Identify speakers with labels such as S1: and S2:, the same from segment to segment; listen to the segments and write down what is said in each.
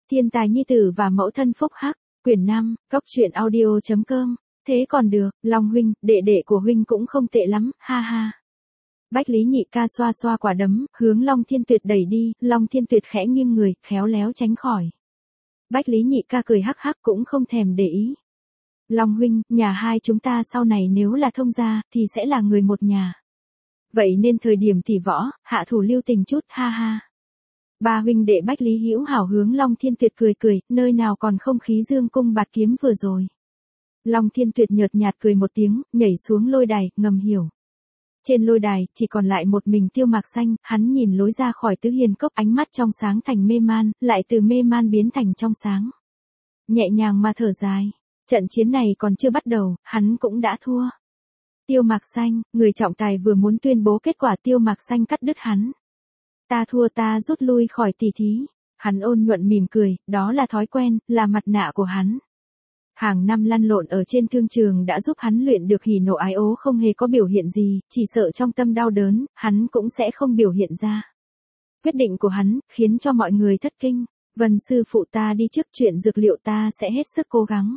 S1: Thiên tài nhi tử và mẫu thân phúc hắc, quyển 5, góc truyện audio.com. Thế còn được, Long huynh, đệ đệ của huynh cũng không tệ lắm, ha ha. Bách Lý Nhị ca xoa xoa quả đấm, hướng Long Thiên Tuyệt đẩy đi, Long Thiên Tuyệt khẽ nghiêng người, khéo léo tránh khỏi. Bách Lý Nhị ca cười hắc hắc cũng không thèm để ý. Long huynh, nhà hai chúng ta sau này nếu là thông gia, thì sẽ là người một nhà. Vậy nên thời điểm tỷ võ, hạ thủ lưu tình chút, ha ha. Ba huynh đệ Bách Lý Hữu Hảo hướng Long Thiên Tuyệt cười cười, nơi nào còn không khí dương cung bạt kiếm vừa rồi. Long Thiên Tuyệt nhợt nhạt cười một tiếng, nhảy xuống lôi đài, ngầm hiểu. Trên lôi đài, chỉ còn lại một mình Tiêu Mạc Xanh, hắn nhìn lối ra khỏi Tứ Hiền Cốc, ánh mắt trong sáng thành mê man, lại từ mê man biến thành trong sáng. Nhẹ nhàng mà thở dài, trận chiến này còn chưa bắt đầu, hắn cũng đã thua. Tiêu Mạc Xanh, người trọng tài vừa muốn tuyên bố kết quả, Tiêu Mạc Xanh cắt đứt hắn. Ta thua, ta rút lui khỏi tỷ thí. Hắn ôn nhuận mỉm cười, đó là thói quen, là mặt nạ của hắn. Hàng năm lăn lộn ở trên thương trường đã giúp hắn luyện được hỉ nộ ái ố không hề có biểu hiện gì, chỉ sợ trong tâm đau đớn, hắn cũng sẽ không biểu hiện ra. Quyết định của hắn, khiến cho mọi người thất kinh. Vân sư phụ ta đi trước, chuyện dược liệu ta sẽ hết sức cố gắng.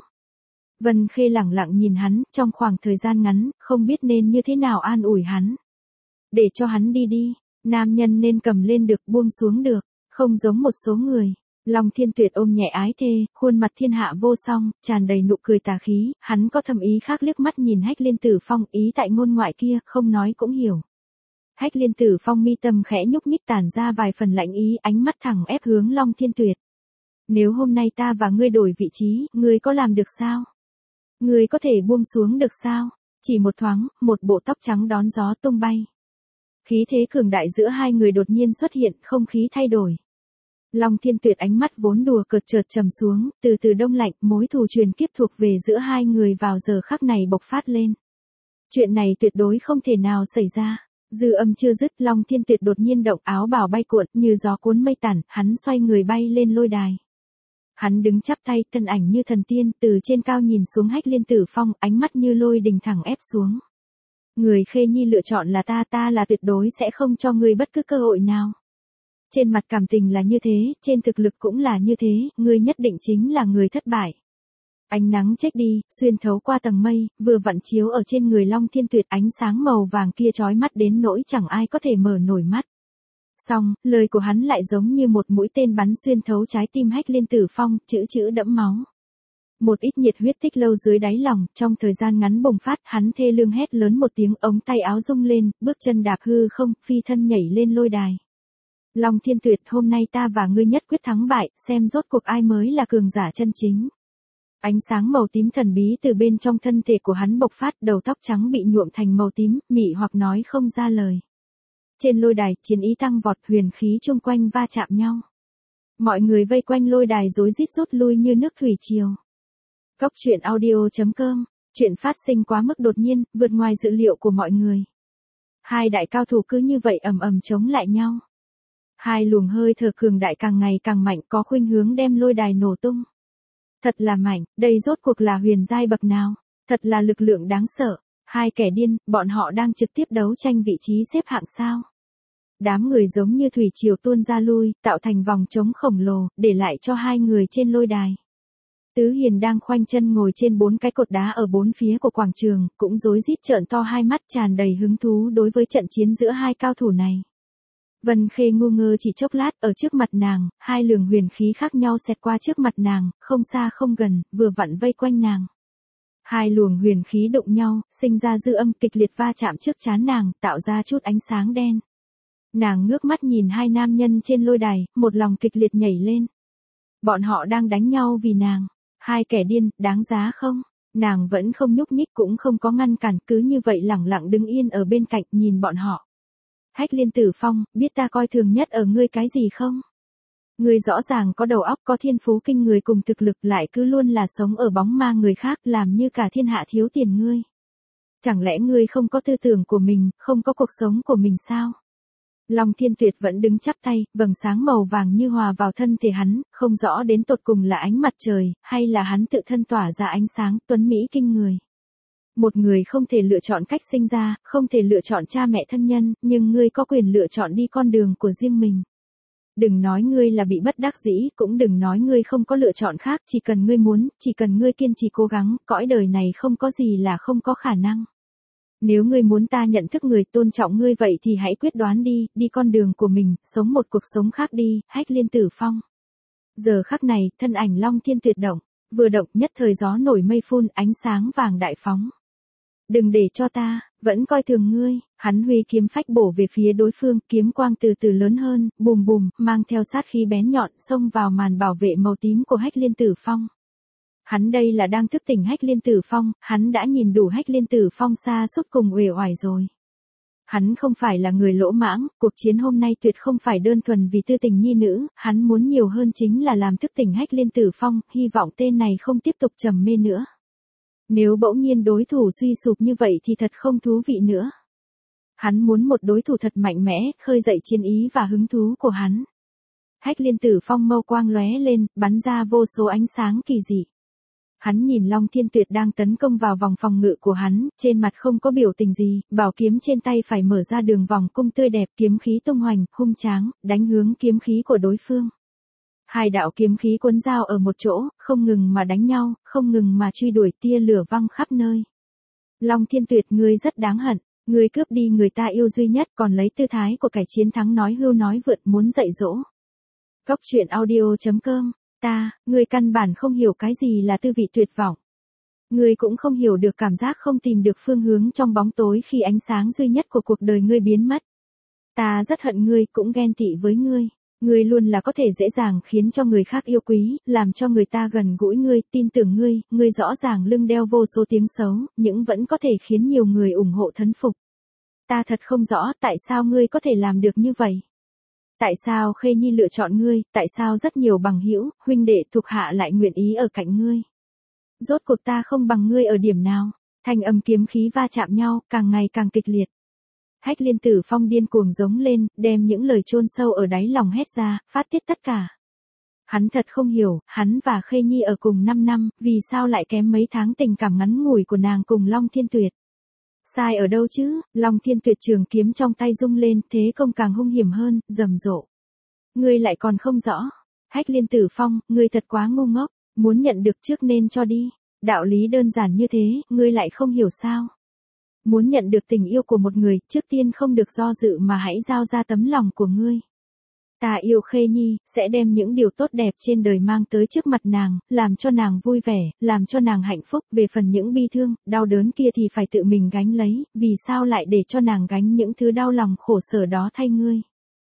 S1: Vân Khê lẳng lặng nhìn hắn, trong khoảng thời gian ngắn, không biết nên như thế nào an ủi hắn. Để cho hắn đi đi, nam nhân nên cầm lên được, buông xuống được, không giống một số người. Long Thiên Tuyệt ôm nhẹ ái thê, khuôn mặt thiên hạ vô song, tràn đầy nụ cười tà khí, hắn có thâm ý khác liếc mắt nhìn Hách Liên Tử Phong, ý tại ngôn ngoại kia, không nói cũng hiểu. Hách Liên Tử Phong mi tâm khẽ nhúc nhích tản ra vài phần lạnh ý, ánh mắt thẳng ép hướng Long Thiên Tuyệt. Nếu hôm nay ta và ngươi đổi vị trí, ngươi có làm được sao? Ngươi có thể buông xuống được sao? Chỉ một thoáng, một bộ tóc trắng đón gió tung bay. Khí thế cường đại giữa hai người đột nhiên xuất hiện, không khí thay đổi. Long Thiên Tuyệt ánh mắt vốn đùa cợt chợt trầm xuống, từ từ đông lạnh, mối thù truyền kiếp thuộc về giữa hai người vào giờ khắc này bộc phát lên. Chuyện này tuyệt đối không thể nào xảy ra. Dư âm chưa dứt, Long Thiên Tuyệt đột nhiên động, áo bào bay cuộn, như gió cuốn mây tản, hắn xoay người bay lên lôi đài. Hắn đứng chắp tay, thân ảnh như thần tiên, từ trên cao nhìn xuống Hách Liên Tử Phong, ánh mắt như lôi đình thẳng ép xuống. Người Khê Nhi lựa chọn là ta là tuyệt đối sẽ không cho ngươi bất cứ cơ hội nào. Trên mặt cảm tình là như thế, trên thực lực cũng là như thế, ngươi nhất định chính là người thất bại. Ánh nắng chết đi, xuyên thấu qua tầng mây, vừa vặn chiếu ở trên người Long Thiên Tuyệt, ánh sáng màu vàng kia chói mắt đến nỗi chẳng ai có thể mở nổi mắt. Xong, lời của hắn lại giống như một mũi tên bắn xuyên thấu trái tim Hách Liên Tử Phong, chữ đẫm máu. Một ít nhiệt huyết tích lâu dưới đáy lòng, trong thời gian ngắn bùng phát, hắn thê lương hét lớn một tiếng, ống tay áo rung lên, bước chân đạp hư không, phi thân nhảy lên lôi đài. Long Thiên Tuyệt, hôm nay ta và ngươi nhất quyết thắng bại, xem rốt cuộc ai mới là cường giả chân chính. Ánh sáng màu tím thần bí từ bên trong thân thể của hắn bộc phát, đầu tóc trắng bị nhuộm thành màu tím, mị hoặc nói không ra lời. Trên lôi đài, chiến ý tăng vọt, huyền khí chung quanh va chạm nhau. Mọi người vây quanh lôi đài rối rít rút lui như nước thủy triều. Góc truyện audio.com, chuyện phát sinh quá mức đột nhiên, vượt ngoài dự liệu của mọi người. Hai đại cao thủ cứ như vậy ầm ầm chống lại nhau. Hai luồng hơi thở cường đại càng ngày càng mạnh, có khuynh hướng đem lôi đài nổ tung. Thật là mạnh, đây rốt cuộc là huyền giai bậc nào, thật là lực lượng đáng sợ. Hai kẻ điên, bọn họ đang trực tiếp đấu tranh vị trí xếp hạng sao? Đám người giống như thủy triều tuôn ra lui, tạo thành vòng trống khổng lồ, để lại cho hai người trên lôi đài. Tứ Hiền đang khoanh chân ngồi trên 4 cái cột đá ở bốn phía của quảng trường, cũng rối rít trợn to hai mắt, tràn đầy hứng thú đối với trận chiến giữa hai cao thủ này. Vân Khê ngu ngơ chỉ chốc lát, ở trước mặt nàng, hai luồng huyền khí khác nhau xẹt qua trước mặt nàng, không xa không gần, vừa vặn vây quanh nàng. Hai luồng huyền khí đụng nhau, sinh ra dư âm kịch liệt va chạm trước trán nàng, tạo ra chút ánh sáng đen. Nàng ngước mắt nhìn hai nam nhân trên lôi đài, một lòng kịch liệt nhảy lên. Bọn họ đang đánh nhau vì nàng. Hai kẻ điên, đáng giá không? Nàng vẫn không nhúc nhích, cũng không có ngăn cản, cứ như vậy lẳng lặng đứng yên ở bên cạnh nhìn bọn họ. Hách Liên Tử Phong, biết ta coi thường nhất ở ngươi cái gì không? Ngươi rõ ràng có đầu óc, có thiên phú kinh người cùng thực lực, lại cứ luôn là sống ở bóng ma người khác, làm như cả thiên hạ thiếu tiền ngươi. Chẳng lẽ ngươi không có tư tưởng của mình, không có cuộc sống của mình sao? Long Thiên Tuyệt vẫn đứng chắp tay, vầng sáng màu vàng như hòa vào thân thể hắn, không rõ đến tột cùng là ánh mặt trời, hay là hắn tự thân tỏa ra ánh sáng, tuấn mỹ kinh người. Một người không thể lựa chọn cách sinh ra, không thể lựa chọn cha mẹ thân nhân, nhưng ngươi có quyền lựa chọn đi con đường của riêng mình. Đừng nói ngươi là bị bất đắc dĩ, cũng đừng nói ngươi không có lựa chọn khác, chỉ cần ngươi muốn, chỉ cần ngươi kiên trì cố gắng, cõi đời này không có gì là không có khả năng. Nếu ngươi muốn ta nhận thức người tôn trọng ngươi vậy thì hãy quyết đoán đi, đi con đường của mình, sống một cuộc sống khác đi, Hách Liên Tử Phong. Giờ khắc này, thân ảnh Long Thiên Tuyệt động, vừa động nhất thời gió nổi mây phun, ánh sáng vàng đại phóng. Đừng để cho ta, vẫn coi thường ngươi, hắn huy kiếm phách bổ về phía đối phương, kiếm quang từ từ lớn hơn, bùm bùm, mang theo sát khí bén nhọn, xông vào màn bảo vệ màu tím của Hách Liên Tử Phong. Hắn đây là đang thức tỉnh Hách Liên Tử Phong, hắn đã nhìn đủ Hách Liên Tử Phong xa xúc cùng uể oải rồi. Hắn không phải là người lỗ mãng, cuộc chiến hôm nay tuyệt không phải đơn thuần vì tư tình nhi nữ, hắn muốn nhiều hơn chính là làm thức tỉnh Hách Liên Tử Phong, hy vọng tên này không tiếp tục trầm mê nữa. Nếu bỗng nhiên đối thủ suy sụp như vậy thì thật không thú vị nữa. Hắn muốn một đối thủ thật mạnh mẽ, khơi dậy chiến ý và hứng thú của hắn. Hách Liên Tử Phong mâu quang lóe lên, bắn ra vô số ánh sáng kỳ dị. Hắn nhìn Long Thiên Tuyệt đang tấn công vào vòng phòng ngự của hắn, trên mặt không có biểu tình gì, bảo kiếm trên tay phải mở ra đường vòng cung tươi đẹp, kiếm khí tung hoành, hung tráng, đánh hướng kiếm khí của đối phương. Hai đạo kiếm khí cuốn dao ở một chỗ, không ngừng mà đánh nhau, không ngừng mà truy đuổi, tia lửa văng khắp nơi. Long Thiên Tuyệt, ngươi rất đáng hận, ngươi cướp đi người ta yêu duy nhất, còn lấy tư thái của kẻ chiến thắng nói hưu nói vượt, muốn dạy dỗ. Góc truyện audio.com. Ngươi căn bản không hiểu cái gì là tư vị tuyệt vọng. Ngươi cũng không hiểu được cảm giác không tìm được phương hướng trong bóng tối khi ánh sáng duy nhất của cuộc đời ngươi biến mất. Ta rất hận ngươi, cũng ghen tị với ngươi. Ngươi luôn là có thể dễ dàng khiến cho người khác yêu quý, làm cho người ta gần gũi ngươi, tin tưởng ngươi, ngươi rõ ràng lưng đeo vô số tiếng xấu, nhưng vẫn có thể khiến nhiều người ủng hộ thấn phục. Ta thật không rõ tại sao ngươi có thể làm được như vậy. Tại sao Khê Nhi lựa chọn ngươi, tại sao rất nhiều bằng hữu, huynh đệ thuộc hạ lại nguyện ý ở cạnh ngươi. Rốt cuộc ta không bằng ngươi ở điểm nào, thanh âm kiếm khí va chạm nhau, càng ngày càng kịch liệt. Hách Liên Tử Phong điên cuồng giống lên, đem những lời chôn sâu ở đáy lòng hét ra, phát tiết tất cả. Hắn thật không hiểu, hắn và Khê Nhi ở cùng 5 năm, vì sao lại kém mấy tháng tình cảm ngắn ngủi của nàng cùng Long Thiên Tuyệt. Sai ở đâu chứ, Long Thiên Tuyệt trường kiếm trong tay rung lên, thế công càng hung hiểm hơn, rầm rộ. Ngươi lại còn không rõ. Hách Liên Tử Phong, ngươi thật quá ngu ngốc, muốn nhận được trước nên cho đi. Đạo lý đơn giản như thế, ngươi lại không hiểu sao. Muốn nhận được tình yêu của một người, trước tiên không được do dự mà hãy giao ra tấm lòng của ngươi. Ta yêu Khê Nhi, sẽ đem những điều tốt đẹp trên đời mang tới trước mặt nàng, làm cho nàng vui vẻ, làm cho nàng hạnh phúc, về phần những bi thương, đau đớn kia thì phải tự mình gánh lấy, vì sao lại để cho nàng gánh những thứ đau lòng khổ sở đó thay ngươi.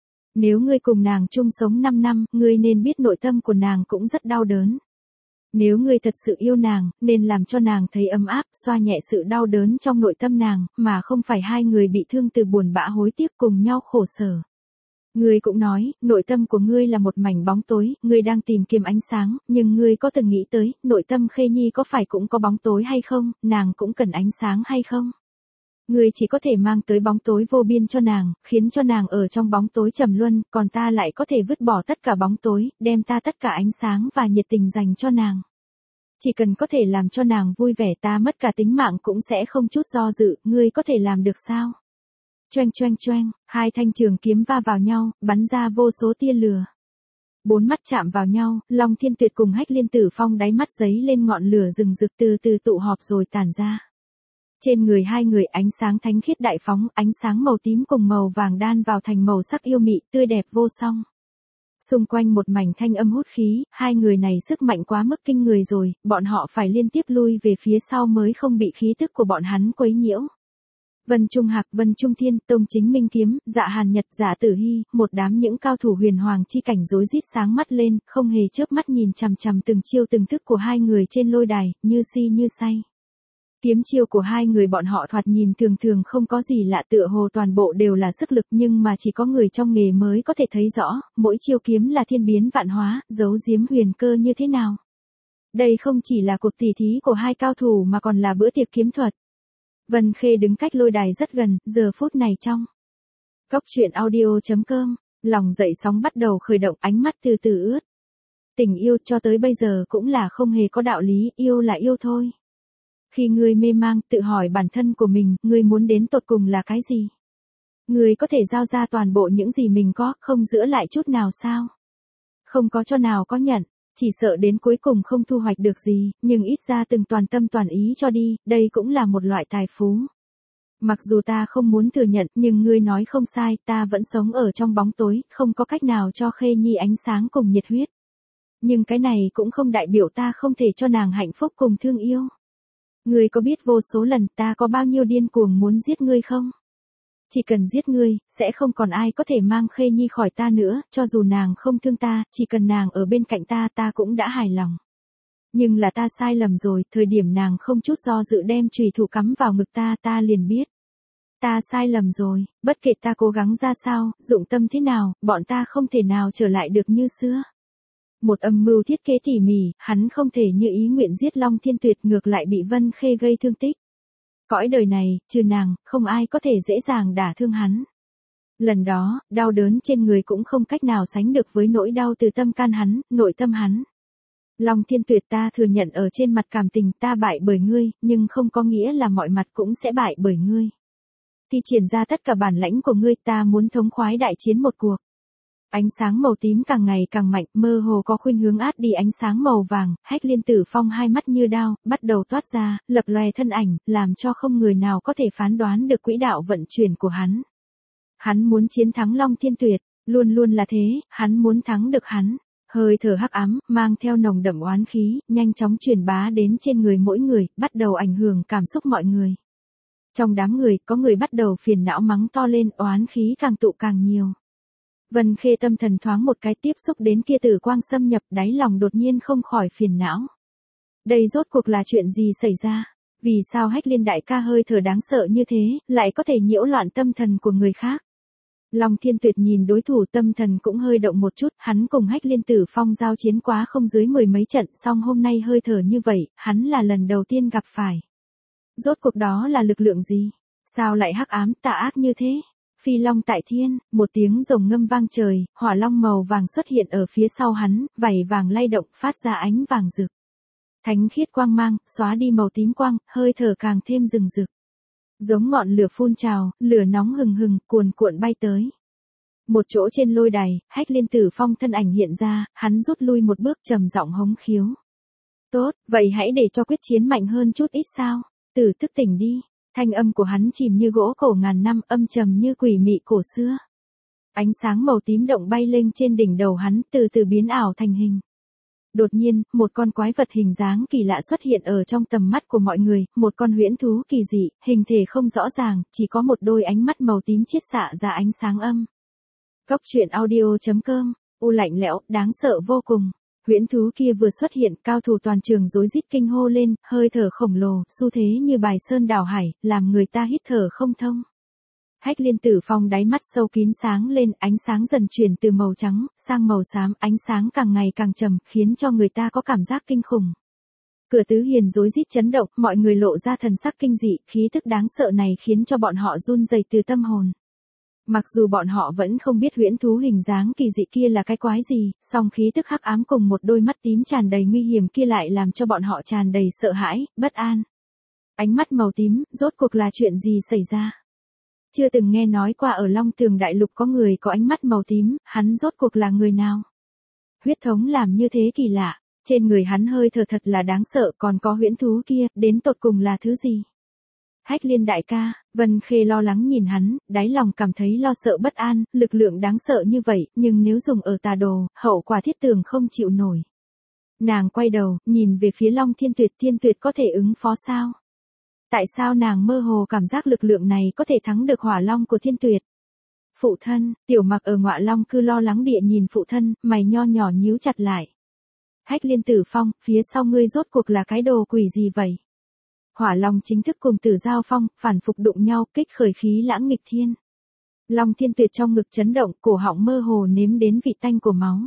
S1: Nếu ngươi cùng nàng chung sống 5 năm, ngươi nên biết nội tâm của nàng cũng rất đau đớn. Nếu ngươi thật sự yêu nàng, nên làm cho nàng thấy ấm áp, xoa nhẹ sự đau đớn trong nội tâm nàng, mà không phải hai người bị thương từ buồn bã hối tiếc cùng nhau khổ sở. Ngươi cũng nói, nội tâm của ngươi là một mảnh bóng tối, ngươi đang tìm kiếm ánh sáng, nhưng ngươi có từng nghĩ tới, nội tâm Khê Nhi có phải cũng có bóng tối hay không, nàng cũng cần ánh sáng hay không? Ngươi chỉ có thể mang tới bóng tối vô biên cho nàng, khiến cho nàng ở trong bóng tối trầm luân, còn ta lại có thể vứt bỏ tất cả bóng tối, đem ta tất cả ánh sáng và nhiệt tình dành cho nàng. Chỉ cần có thể làm cho nàng vui vẻ, ta mất cả tính mạng cũng sẽ không chút do dự, ngươi có thể làm được sao? Choeng choeng choeng, hai thanh trường kiếm va vào nhau, bắn ra vô số tia lửa. Bốn mắt chạm vào nhau, Long Thiên Tuyệt cùng Hách Liên Tử Phong đáy mắt giấy lên ngọn lửa rừng rực từ từ tụ họp rồi tản ra. Trên người hai người ánh sáng thánh khiết đại phóng, ánh sáng màu tím cùng màu vàng đan vào thành màu sắc yêu mị, tươi đẹp vô song. Xung quanh một mảnh thanh âm hút khí, hai người này sức mạnh quá mức kinh người rồi, bọn họ phải liên tiếp lui về phía sau mới không bị khí tức của bọn hắn quấy nhiễu. Vân Trung Hạc, Vân Trung Thiên, Tông Chính Minh Kiếm, Dạ Hàn Nhật, Dạ Tử Hy, một đám những cao thủ huyền hoàng chi cảnh rối rít sáng mắt lên, không hề chớp mắt nhìn chằm chằm từng chiêu từng thức của hai người trên lôi đài, như si như say. Kiếm chiêu của hai người bọn họ thoạt nhìn thường thường không có gì lạ, tựa hồ toàn bộ đều là sức lực, nhưng mà chỉ có người trong nghề mới có thể thấy rõ, mỗi chiêu kiếm là thiên biến vạn hóa, giấu giếm huyền cơ như thế nào. Đây không chỉ là cuộc tỉ thí của hai cao thủ mà còn là bữa tiệc kiếm thuật. Vân Khê đứng cách lôi đài rất gần, giờ phút này trong góc truyện audio.com, lòng dậy sóng bắt đầu khởi động, ánh mắt từ từ ướt. Tình yêu cho tới bây giờ cũng là không hề có đạo lý, yêu là yêu thôi. Khi ngươi mê mang, tự hỏi bản thân của mình, ngươi muốn đến tột cùng là cái gì? Ngươi có thể giao ra toàn bộ những gì mình có, không giữ lại chút nào sao? Không có cho nào có nhận, chỉ sợ đến cuối cùng không thu hoạch được gì, nhưng ít ra từng toàn tâm toàn ý cho đi, đây cũng là một loại tài phú. Mặc dù ta không muốn thừa nhận, nhưng ngươi nói không sai, ta vẫn sống ở trong bóng tối, không có cách nào cho Khê Nhi ánh sáng cùng nhiệt huyết. Nhưng cái này cũng không đại biểu ta không thể cho nàng hạnh phúc cùng thương yêu. Ngươi có biết vô số lần ta có bao nhiêu điên cuồng muốn giết ngươi không? Chỉ cần giết ngươi, sẽ không còn ai có thể mang Khê Nhi khỏi ta nữa, cho dù nàng không thương ta, chỉ cần nàng ở bên cạnh ta cũng đã hài lòng. Nhưng là ta sai lầm rồi, thời điểm nàng không chút do dự đem chùy thủ cắm vào ngực ta liền biết. Ta sai lầm rồi, bất kể ta cố gắng ra sao, dụng tâm thế nào, bọn ta không thể nào trở lại được như xưa. Một âm mưu thiết kế tỉ mỉ, hắn không thể như ý nguyện giết Long Thiên Tuyệt, ngược lại bị Vân Khê gây thương tích. Cõi đời này, trừ nàng, không ai có thể dễ dàng đả thương hắn. Lần đó, đau đớn trên người cũng không cách nào sánh được với nỗi đau từ tâm can hắn, nội tâm hắn. Long Thiên Tuyệt, ta thừa nhận ở trên mặt cảm tình ta bại bởi ngươi, nhưng không có nghĩa là mọi mặt cũng sẽ bại bởi ngươi. Thi triển ra tất cả bản lãnh của ngươi, ta muốn thống khoái đại chiến một cuộc. Ánh sáng màu tím càng ngày càng mạnh, mơ hồ có khuynh hướng át đi ánh sáng màu vàng, Hách Liên Tử Phong hai mắt như đao, bắt đầu toát ra, lập lòe thân ảnh, làm cho không người nào có thể phán đoán được quỹ đạo vận chuyển của hắn. Hắn muốn chiến thắng Long Thiên Tuyệt, luôn luôn là thế, hắn muốn thắng được hắn. Hơi thở hắc ám, mang theo nồng đậm oán khí, nhanh chóng truyền bá đến trên người mỗi người, bắt đầu ảnh hưởng cảm xúc mọi người. Trong đám người, có người bắt đầu phiền não mắng to lên, oán khí càng tụ càng nhiều. Vân Khê tâm thần thoáng một cái tiếp xúc đến kia tử quang xâm nhập, đáy lòng đột nhiên không khỏi phiền não. Đây rốt cuộc là chuyện gì xảy ra? Vì sao Hách Liên đại ca hơi thở đáng sợ như thế, lại có thể nhiễu loạn tâm thần của người khác? Long Thiên Tuyệt nhìn đối thủ, tâm thần cũng hơi động một chút, hắn cùng Hách Liên Tử Phong giao chiến quá không dưới 10 mấy trận, song hôm nay hơi thở như vậy, hắn là lần đầu tiên gặp phải. Rốt cuộc đó là lực lượng gì? Sao lại hắc ám tà ác như thế? Phi long tại thiên, một tiếng rồng ngâm vang trời, hỏa long màu vàng xuất hiện ở phía sau hắn, vảy vàng lay động, phát ra ánh vàng rực. Thánh khiết quang mang, xóa đi màu tím quang, hơi thở càng thêm rừng rực. Giống ngọn lửa phun trào, lửa nóng hừng hừng, cuồn cuộn bay tới. Một chỗ trên lôi đài, Hách Liên Tử Phong thân ảnh hiện ra, hắn rút lui một bước, trầm giọng hống khiếu. Tốt, vậy hãy để cho quyết chiến mạnh hơn chút ít sao? Tử thức tỉnh đi. Thanh âm của hắn chìm như gỗ cổ ngàn năm, âm trầm như quỷ mị cổ xưa. Ánh sáng màu tím động bay lên trên đỉnh đầu hắn, từ từ biến ảo thành hình. Đột nhiên, một con quái vật hình dáng kỳ lạ xuất hiện ở trong tầm mắt của mọi người, một con huyễn thú kỳ dị, hình thể không rõ ràng, chỉ có một đôi ánh mắt màu tím chiết xạ ra ánh sáng âm. Góc truyện audio.com, u lạnh lẽo, đáng sợ vô cùng. Huyễn thú kia vừa xuất hiện, cao thủ toàn trường rối rít kinh hô lên, hơi thở khổng lồ, xu thế như bài sơn đảo hải, làm người ta hít thở không thông. Hách Liên Tử Phong đáy mắt sâu kín sáng lên, ánh sáng dần chuyển từ màu trắng sang màu xám, ánh sáng càng ngày càng trầm, khiến cho người ta có cảm giác kinh khủng. Cửa Tứ Hiền rối rít chấn động, mọi người lộ ra thần sắc kinh dị, khí tức đáng sợ này khiến cho bọn họ run rẩy từ tâm hồn. Mặc dù bọn họ vẫn không biết huyễn thú hình dáng kỳ dị kia là cái quái gì, song khí tức hắc ám cùng một đôi mắt tím tràn đầy nguy hiểm kia lại làm cho bọn họ tràn đầy sợ hãi, bất an. Ánh mắt màu tím, rốt cuộc là chuyện gì xảy ra? Chưa từng nghe nói qua ở Long Tường Đại Lục có người có ánh mắt màu tím, hắn rốt cuộc là người nào? Huyết thống làm như thế kỳ lạ, trên người hắn hơi thở thật là đáng sợ, còn có huyễn thú kia, đến tột cùng là thứ gì? Hách Liên đại ca, Vân Khê lo lắng nhìn hắn, đáy lòng cảm thấy lo sợ bất an, lực lượng đáng sợ như vậy, nhưng nếu dùng ở tà đồ, hậu quả thiết tường không chịu nổi. Nàng quay đầu, nhìn về phía Long Thiên Tuyệt có thể ứng phó sao? Tại sao nàng mơ hồ cảm giác lực lượng này có thể thắng được hỏa long của Thiên Tuyệt? Phụ thân, Tiểu Mặc ở Ngọa Long cư lo lắng địa nhìn phụ thân, mày nho nhỏ nhíu chặt lại. Hách Liên Tử Phong, phía sau ngươi rốt cuộc là cái đồ quỷ gì vậy? Hỏa Long chính thức cùng Tử Giao Phong, phản phục đụng nhau, kích khởi khí lãng nghịch thiên. Long Thiên Tuyệt trong ngực chấn động, cổ họng mơ hồ nếm đến vị tanh của máu.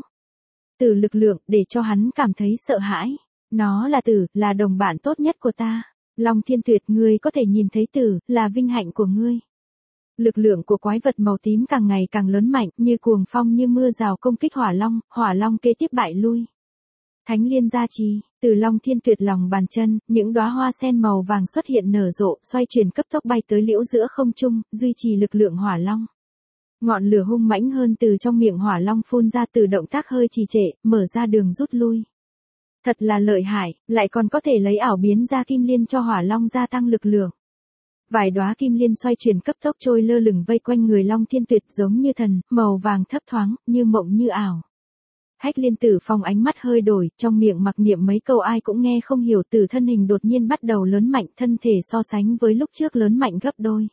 S1: Tử lực lượng, để cho hắn cảm thấy sợ hãi. Nó là Tử, là đồng bạn tốt nhất của ta. Long Thiên Tuyệt, ngươi có thể nhìn thấy Tử, là vinh hạnh của ngươi. Lực lượng của quái vật màu tím càng ngày càng lớn mạnh, như cuồng phong như mưa rào công kích Hỏa Long kế tiếp bại lui. Thánh liên gia trì, từ Long Thiên Tuyệt lòng bàn chân, những đóa hoa sen màu vàng xuất hiện nở rộ, xoay chuyển cấp tốc bay tới liễu giữa không trung, duy trì lực lượng hỏa long. Ngọn lửa hung mãnh hơn từ trong miệng hỏa long phun ra, từ động tác hơi trì trệ, mở ra đường rút lui. Thật là lợi hại, lại còn có thể lấy ảo biến ra kim liên cho hỏa long gia tăng lực lượng. Vài đóa kim liên xoay chuyển cấp tốc trôi lơ lửng vây quanh người Long Thiên Tuyệt giống như thần, màu vàng thấp thoáng, như mộng như ảo. Hách Liên Tử Phong ánh mắt hơi đổi, trong miệng mặc niệm mấy câu ai cũng nghe không hiểu, từ thân hình đột nhiên bắt đầu lớn mạnh, thân thể so sánh với lúc trước lớn mạnh gấp đôi.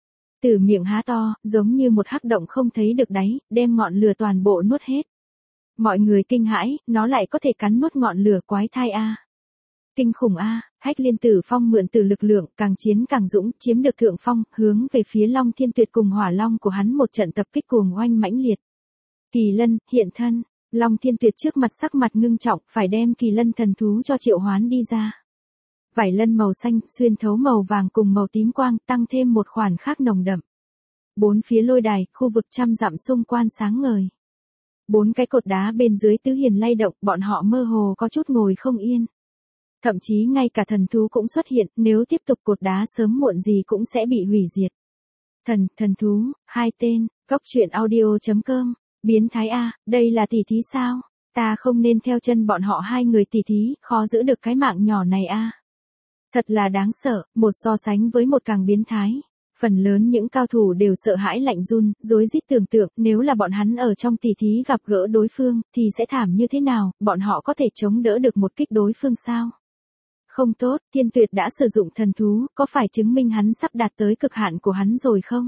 S1: Từ miệng há to, giống như một hắc động không thấy được đáy, đem ngọn lửa toàn bộ nuốt hết. Mọi người kinh hãi, nó lại có thể cắn nuốt ngọn lửa, quái thai a. Kinh khủng a, Hách Liên Tử Phong mượn từ lực lượng, càng chiến càng dũng, chiếm được thượng phong, hướng về phía Long Thiên Tuyệt cùng hỏa long của hắn một trận tập kích cuồng oanh mãnh liệt. Kỳ lân, hiện thân, Long Thiên Tuyệt trước mặt sắc mặt ngưng trọng, phải đem kỳ lân thần thú cho triệu hoán đi ra. Vảy lân màu xanh, xuyên thấu màu vàng cùng màu tím quang, tăng thêm một khoản khác nồng đậm. Bốn phía lôi đài, khu vực trăm dặm xung quanh sáng ngời. Bốn cái cột đá bên dưới tứ hiền lay động, bọn họ mơ hồ có chút ngồi không yên. Thậm chí ngay cả thần thú cũng xuất hiện, nếu tiếp tục cột đá sớm muộn gì cũng sẽ bị hủy diệt. Thần thú, hai tên, Cốc Truyện Audio.com, biến thái a, đây là tỷ thí sao? Ta không nên theo chân bọn họ hai người tỷ thí, khó giữ được cái mạng nhỏ này a. Thật là đáng sợ, một so sánh với một càng biến thái. Phần lớn những cao thủ đều sợ hãi lạnh run, rối rít tưởng tượng, nếu là bọn hắn ở trong tỷ thí gặp gỡ đối phương, thì sẽ thảm như thế nào, bọn họ có thể chống đỡ được một kích đối phương sao? Không tốt, Thiên Tuyệt đã sử dụng thần thú, có phải chứng minh hắn sắp đạt tới cực hạn của hắn rồi không?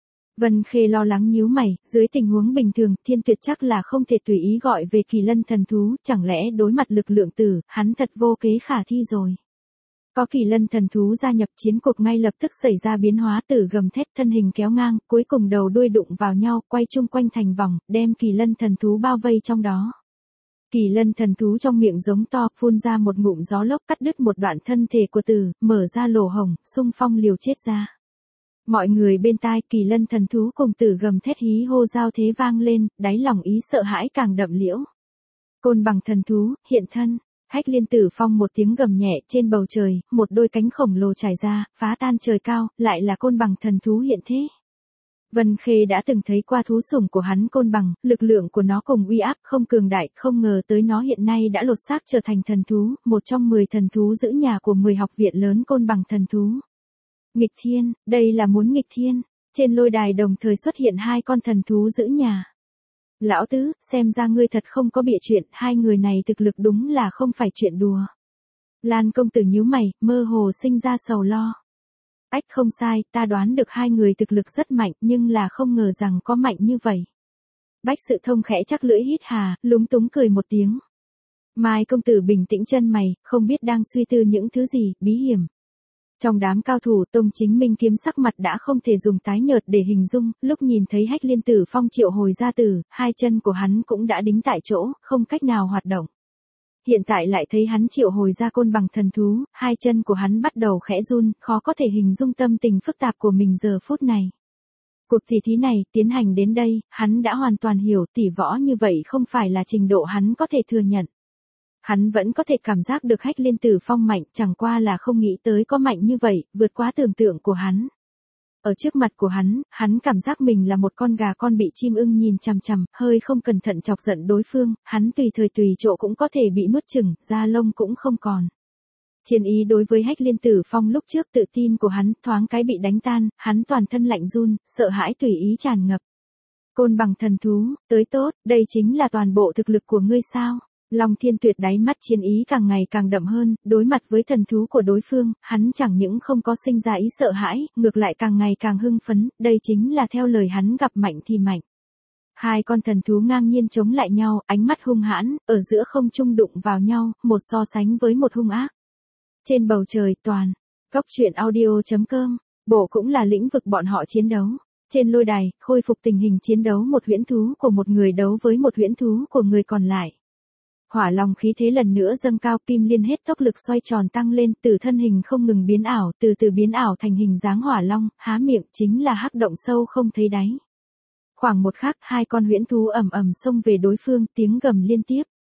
S1: Vân Khê lo lắng nhíu mày, dưới tình huống bình thường, Thiên Tuyệt chắc là không thể tùy ý gọi về kỳ lân thần thú, chẳng lẽ đối mặt lực lượng tử, hắn thật vô kế khả thi rồi. Có kỳ lân thần thú gia nhập, chiến cuộc ngay lập tức xảy ra biến hóa, tử gầm thét, thân hình kéo ngang, cuối cùng đầu đuôi đụng vào nhau, quay chung quanh thành vòng, đem kỳ lân thần thú bao vây trong đó. Kỳ lân thần thú trong miệng giống to, phun ra một ngụm gió lốc, cắt đứt một đoạn thân thể của tử, mở ra lỗ hổng, xung phong liều chết ra. Mọi người bên tai, kỳ lân thần thú cùng tử gầm thét hí hô giao thế vang lên, đáy lòng ý sợ hãi càng đậm liễu. Côn bằng thần thú, hiện thân. Hách Liên Tử Phong một tiếng gầm nhẹ, trên bầu trời, một đôi cánh khổng lồ trải ra, phá tan trời cao, lại là côn bằng thần thú hiện thế. Vân Khê đã từng thấy qua thú sủng của hắn côn bằng, lực lượng của nó cùng uy áp không cường đại, không ngờ tới nó hiện nay đã lột xác trở thành thần thú, một trong 10 thần thú giữ nhà của 10 học viện lớn côn bằng thần thú. Nghịch thiên, đây là muốn nghịch thiên. Trên lôi đài đồng thời xuất hiện hai con thần thú giữ nhà. Lão tứ, xem ra ngươi thật không có bịa chuyện, hai người này thực lực đúng là không phải chuyện đùa. Lan công tử nhíu mày, mơ hồ sinh ra sầu lo. Ách, không sai, ta đoán được hai người thực lực rất mạnh, nhưng là không ngờ rằng có mạnh như vậy. Bách Sự Thông khẽ chắc lưỡi hít hà, lúng túng cười một tiếng. Mai công tử bình tĩnh chân mày, không biết đang suy tư những thứ gì, bí hiểm. Trong đám cao thủ, Tông Chính Minh kiếm sắc mặt đã không thể dùng tái nhợt để hình dung, lúc nhìn thấy Hách Liên Tử Phong triệu hồi ra tử, hai chân của hắn cũng đã đính tại chỗ, không cách nào hoạt động. Hiện tại lại thấy hắn triệu hồi ra côn bằng thần thú, hai chân của hắn bắt đầu khẽ run, khó có thể hình dung tâm tình phức tạp của mình giờ phút này. Cuộc tỷ thí này, tiến hành đến đây, hắn đã hoàn toàn hiểu tỷ võ như vậy không phải là trình độ hắn có thể thừa nhận. Hắn vẫn có thể cảm giác được Hách Liên Tử Phong mạnh, chẳng qua là không nghĩ tới có mạnh như vậy, vượt quá tưởng tượng của hắn. Ở trước mặt của hắn cảm giác mình là một con gà con bị chim ưng nhìn chằm chằm, hơi không cẩn thận chọc giận đối phương, hắn tùy thời tùy chỗ cũng có thể bị nuốt chửng, da lông cũng không còn. Chiến ý đối với Hách Liên Tử Phong lúc trước tự tin của hắn thoáng cái bị đánh tan, hắn toàn thân lạnh run, sợ hãi tùy ý tràn ngập. Côn bằng thần thú, tới tốt, đây chính là toàn bộ thực lực của ngươi sao? Long Thiên Tuyệt đáy mắt chiến ý càng ngày càng đậm hơn, đối mặt với thần thú của đối phương, hắn chẳng những không có sinh ra ý sợ hãi, ngược lại càng ngày càng hưng phấn, đây chính là theo lời hắn gặp mạnh thì mạnh. Hai con thần thú ngang nhiên chống lại nhau, ánh mắt hung hãn, ở giữa không trung đụng vào nhau, một so sánh với một hung ác. Trên bầu trời toàn, Cốc Truyện Audio.com, bộ cũng là lĩnh vực bọn họ chiến đấu. Trên lôi đài, khôi phục tình hình chiến đấu một huyễn thú của một người đấu với một huyễn thú của người còn lại. Hỏa long khí thế lần nữa dâng cao, kim liên hết tốc lực xoay tròn tăng lên, từ thân hình không ngừng biến ảo, từ từ biến ảo thành hình dáng hỏa long, há miệng chính là hắc động sâu không thấy đáy. Khoảng một khắc, hai con huyễn thú ầm ầm xông về đối phương, tiếng gầm liên tiếp.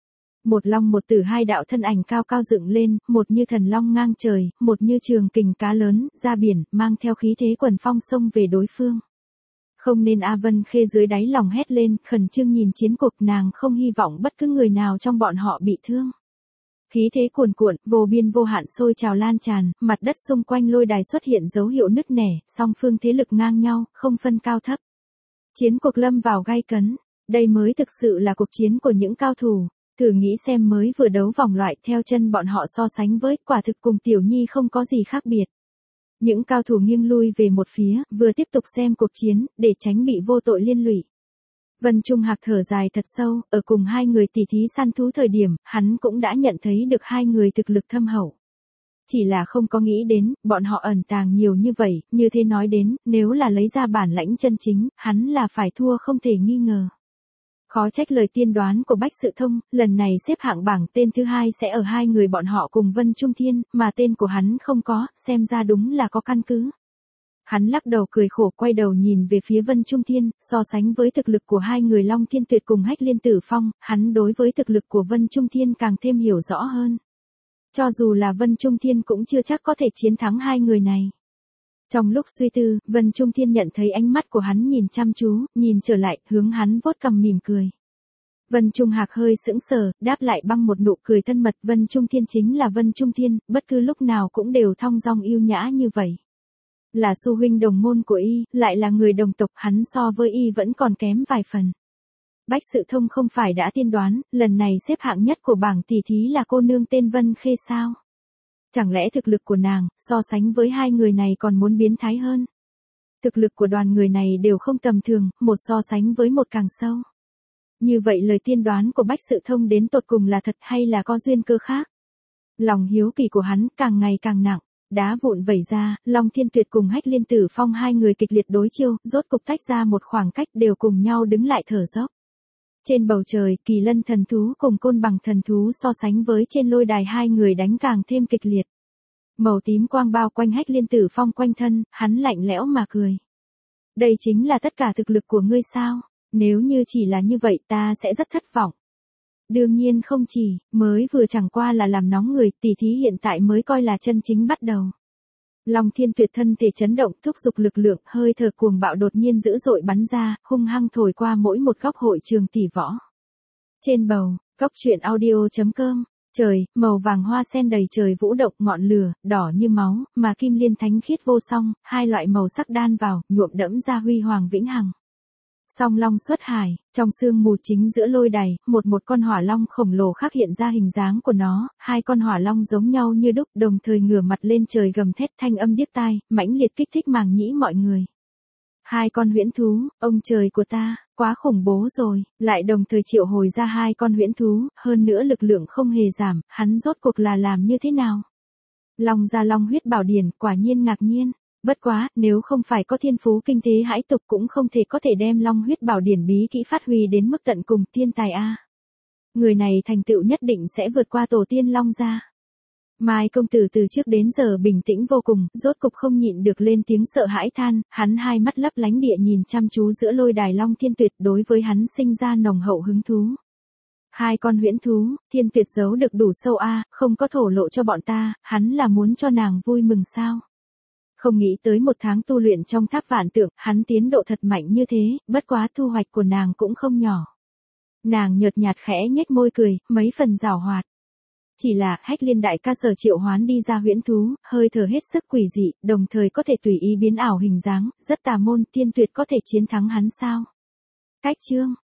S1: Một long một tử hai đạo thân ảnh cao cao dựng lên, một như thần long ngang trời, một như trường kình cá lớn, ra biển, mang theo khí thế quần phong xông về đối phương. Không nên A Vân Khê dưới đáy lòng hét lên, khẩn trương nhìn chiến cuộc, nàng không hy vọng bất cứ người nào trong bọn họ bị thương. Khí thế cuồn cuộn, vô biên vô hạn sôi trào lan tràn, mặt đất xung quanh lôi đài xuất hiện dấu hiệu nứt nẻ, song phương thế lực ngang nhau, không phân cao thấp. Chiến cuộc lâm vào gay cấn, đây mới thực sự là cuộc chiến của những cao thủ. Thử nghĩ xem, mới vừa đấu vòng loại, theo chân bọn họ so sánh với, quả thực cùng Tiểu Nhi không có gì khác biệt. Những cao thủ nghiêng lui về một phía, vừa tiếp tục xem cuộc chiến, để tránh bị vô tội liên lụy. Vân Trung Hạc thở dài thật sâu, ở cùng hai người tỉ thí săn thú thời điểm, hắn cũng đã nhận thấy được hai người thực lực thâm hậu. Chỉ là không có nghĩ đến, bọn họ ẩn tàng nhiều như vậy, như thế nói đến, nếu là lấy ra bản lãnh chân chính, hắn là phải thua không thể nghi ngờ. Khó trách lời tiên đoán của Bách Sự Thông, lần này xếp hạng bảng tên thứ hai sẽ ở hai người bọn họ cùng Vân Trung Thiên, mà tên của hắn không có, xem ra đúng là có căn cứ. Hắn lắc đầu cười khổ, quay đầu nhìn về phía Vân Trung Thiên, so sánh với thực lực của hai người Long Thiên Tuyệt cùng Hách Liên Tử Phong, hắn đối với thực lực của Vân Trung Thiên càng thêm hiểu rõ hơn. Cho dù là Vân Trung Thiên cũng chưa chắc có thể chiến thắng hai người này. Trong lúc suy tư, Vân Trung Thiên nhận thấy ánh mắt của hắn nhìn chăm chú, nhìn trở lại, hướng hắn vuốt cằm mỉm cười. Vân Trung Hạc hơi sững sờ, đáp lại bằng một nụ cười thân mật. Vân Trung Thiên chính là Vân Trung Thiên, bất cứ lúc nào cũng đều thong dong yêu nhã như vậy. Là sư huynh đồng môn của y, lại là người đồng tộc, hắn so với y vẫn còn kém vài phần. Bách Sự Thông không phải đã tiên đoán, lần này xếp hạng nhất của bảng tỷ thí là cô nương tên Vân Khê sao? Chẳng lẽ thực lực của nàng, so sánh với hai người này còn muốn biến thái hơn? Thực lực của đoàn người này đều không tầm thường, một so sánh với một càng sâu. Như vậy lời tiên đoán của Bách Sự Thông đến tột cùng là thật hay là có duyên cơ khác? Lòng hiếu kỳ của hắn càng ngày càng nặng, đá vụn vẩy ra, Long Thiên Tuyệt cùng Hách Liên Tử Phong hai người kịch liệt đối chiêu, rốt cục tách ra một khoảng cách, đều cùng nhau đứng lại thở dốc. Trên bầu trời, Kỳ Lân thần thú cùng Côn Bằng thần thú so sánh với trên lôi đài, hai người đánh càng thêm kịch liệt. Màu tím quang bao quanh Hách Liên Tử Phong quanh thân, hắn lạnh lẽo mà cười. Đây chính là tất cả thực lực của ngươi sao? Nếu như chỉ là như vậy ta sẽ rất thất vọng. Đương nhiên không chỉ, mới vừa chẳng qua là làm nóng người, tỷ thí hiện tại mới coi là chân chính bắt đầu. Long Thiên Tuyệt thân thể chấn động, thúc giục lực lượng, hơi thở cuồng bạo đột nhiên dữ dội bắn ra, hung hăng thổi qua mỗi một góc hội trường tỷ võ. Trên bầu, góc truyện audio.com, trời, màu vàng hoa sen đầy trời vũ động, ngọn lửa, đỏ như máu, mà kim liên thánh khiết vô song, hai loại màu sắc đan vào, nhuộm đẫm ra huy hoàng vĩnh hằng. Song long xuất hải, trong sương mù chính giữa lôi đài, một con hỏa long khổng lồ khác hiện ra hình dáng của nó, hai con hỏa long giống nhau như đúc, đồng thời ngửa mặt lên trời gầm thét, thanh âm điếc tai, mãnh liệt kích thích màng nhĩ mọi người. Hai con huyễn thú, ông trời của ta, quá khủng bố rồi, lại đồng thời triệu hồi ra hai con huyễn thú, hơn nữa lực lượng không hề giảm, hắn rốt cuộc là làm như thế nào? Long gia long huyết bảo điển, quả nhiên ngạc nhiên. Bất quá, nếu không phải có thiên phú kinh thế hãi tục cũng không thể có thể đem long huyết bảo điển bí kỹ phát huy đến mức tận cùng, thiên tài a. Người này thành tựu nhất định sẽ vượt qua tổ tiên Long gia. Mai công tử từ trước đến giờ bình tĩnh vô cùng, rốt cục không nhịn được lên tiếng sợ hãi than, hắn hai mắt lấp lánh địa nhìn chăm chú giữa lôi đài Long Thiên Tuyệt, đối với hắn sinh ra nồng hậu hứng thú. Hai con huyễn thú, Thiên Tuyệt giấu được đủ sâu a, không có thổ lộ cho bọn ta, hắn là muốn cho nàng vui mừng sao? Không nghĩ tới một tháng tu luyện trong tháp vạn tượng, hắn tiến độ thật mạnh như thế, bất quá thu hoạch của nàng cũng không nhỏ. Nàng nhợt nhạt khẽ nhếch môi cười, mấy phần giảo hoạt. Chỉ là, Hách Liên đại ca sở triệu hoán đi ra huyễn thú, hơi thở hết sức quỷ dị, đồng thời có thể tùy ý biến ảo hình dáng, rất tà môn, Thiên Tuyệt có thể chiến thắng hắn sao? Cách chương